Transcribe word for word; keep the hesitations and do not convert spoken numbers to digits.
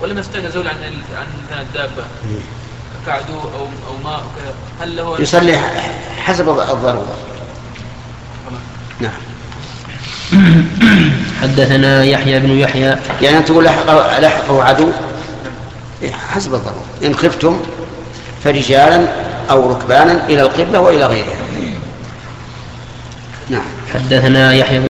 ولم يستطع زول عن عن الدابة كعدو أو أو ماء وكذا، هل له يصلي حسب الضرورة؟ نعم. حدثنا يحيى بن يحيى. يعني أن تقول لحقه, لحقه عدو حسب الضرورة، إن خفتم فرجالا أو ركبانا إلى القبلة وإلى غيرها. نعم. حدثنا يحيى